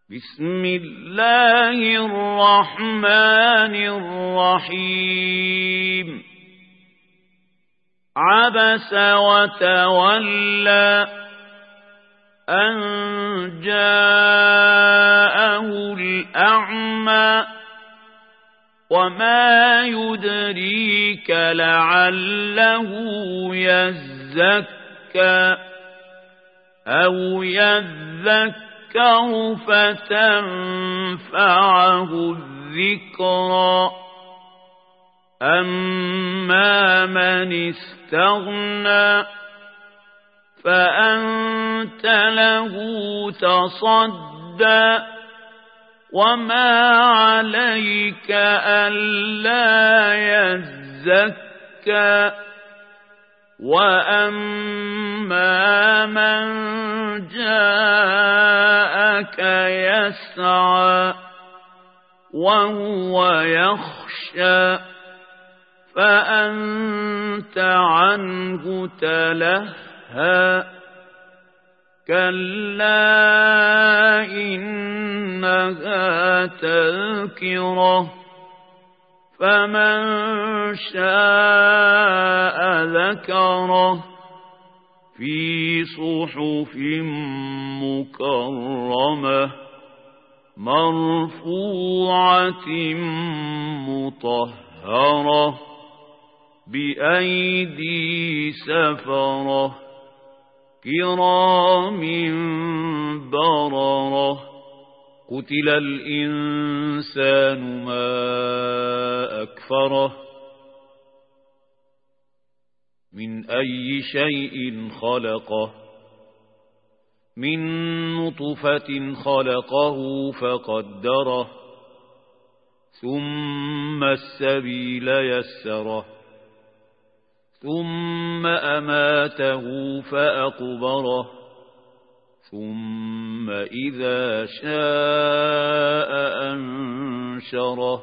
بسم الله الرحمن الرحيم عبس وتولى أن جاءه الأعمى وما يدريك لعله يزكى أو يذكر فتنفعه الذكرى أما من استغنى فأنت له تصدى وما عليك ألا يزكى وأما من جاءك يسعى وهو يخشى فأنت عنه تلهى كلا إنها تذكرة فمن شاء ذكره في صحف مكرمة مرفوعة مطهرة بأيدي سفرة كرام بررة قتل الإنسان ما أكفره من أي شيء خلقه من نطفة خلقه فقدره ثم السبيل يسره ثم أماته فأقبره ثم إذا شاء أنشره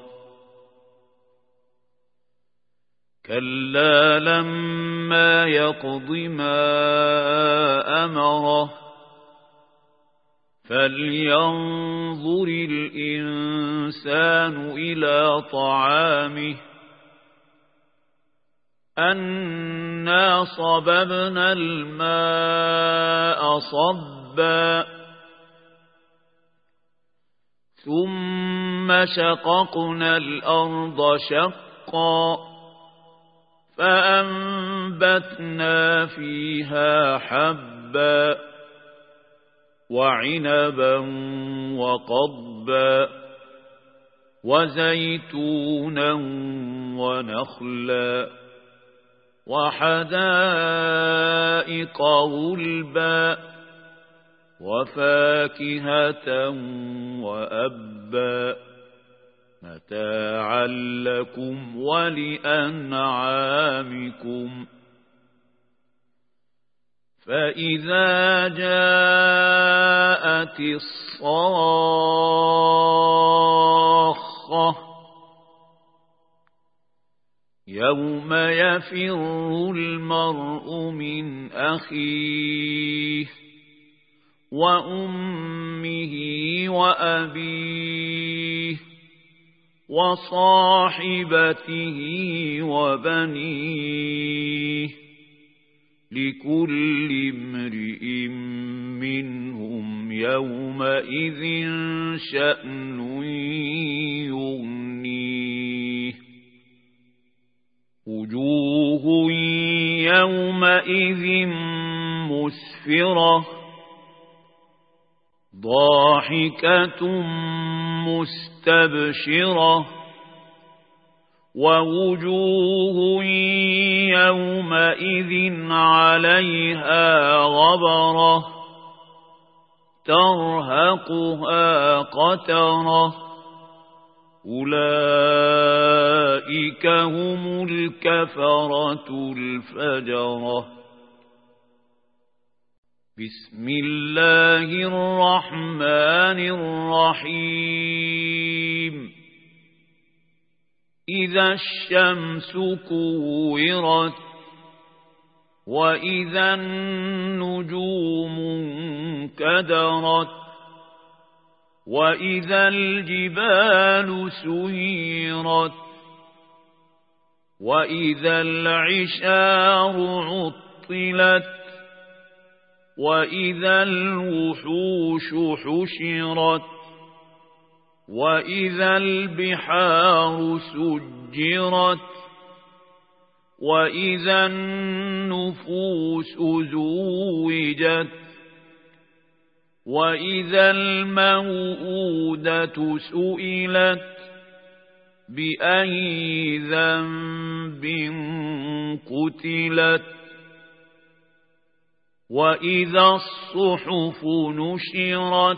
كلا لما يقض ما أمره فلينظر الإنسان إلى طعامه أنا صببنا الماء صبا ثم شققنا الأرض شقا فأنبتنا فيها حبا وعنبا وقضبا وزيتونا ونخلا وحدائق غلبا وفاكهة وأبا متاعا لكم ولأنعامكم فإذا جاءت الصاخة يوم يفر المرء من أخيه وأمه وأبيه وصاحبته وبنيه لكل امرئ منهم يومئذ شأن يغنيه وجوه يومئذ مسفرة ضاحكة مستبشرة ووجوه يومئذ عليها غبرة ترهقها قترة أولئك هم الكفرة الفجرة بسم الله الرحمن الرحيم إذا الشمس كورت وإذا النجوم انكدرت وإذا الجبال سيرت وإذا العشار عطلت وإذا الوحوش حشرت وإذا البحار سجرت وإذا النفوس زوجت وإذا الموءودة سئلت بأي ذنب قتلت وإذا الصحف نشرت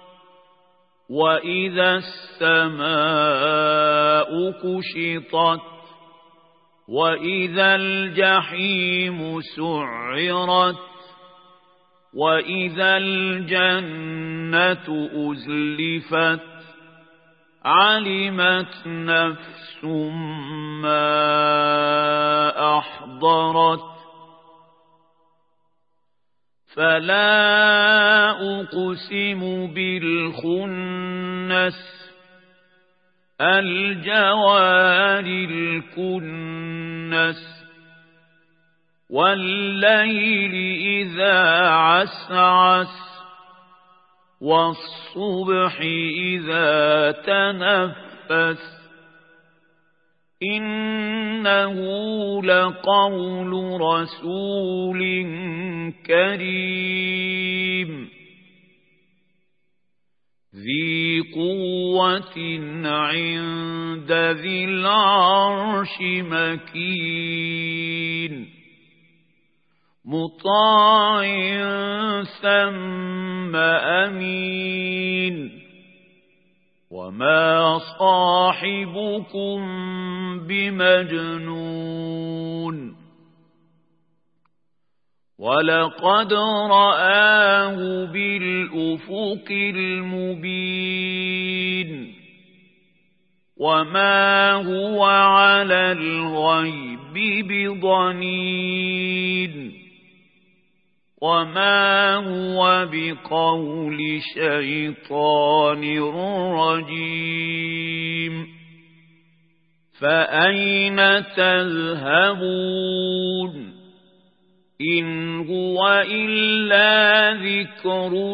وإذا السماء كشطت وإذا الجحيم سعرت وإذا الجنة أزلفت علمت نفس ما أحضرت فلا أقسم بالخنس الجوار الكنس والليل إذا عسعس والصبح إذا تنفس إنه لقول رسول كريم ذي قوة عند ذي العرش مكين مطاع ثم أمين وما صاحبكم بمجنون ولقد رآه بالأفق المبين وما هو على الغيب بضنين وما هو بقول شيطان رجيم فأين تذهبون إن هو إلا ذكر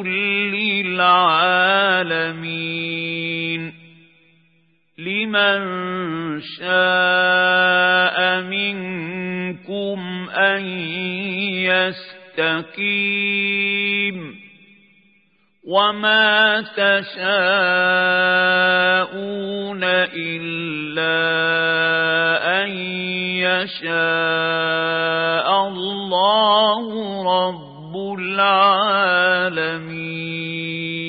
للعالمين لمن شاء منكم أن يستقيم وما تشاءون إلا أن يشاء الله رب العالمين.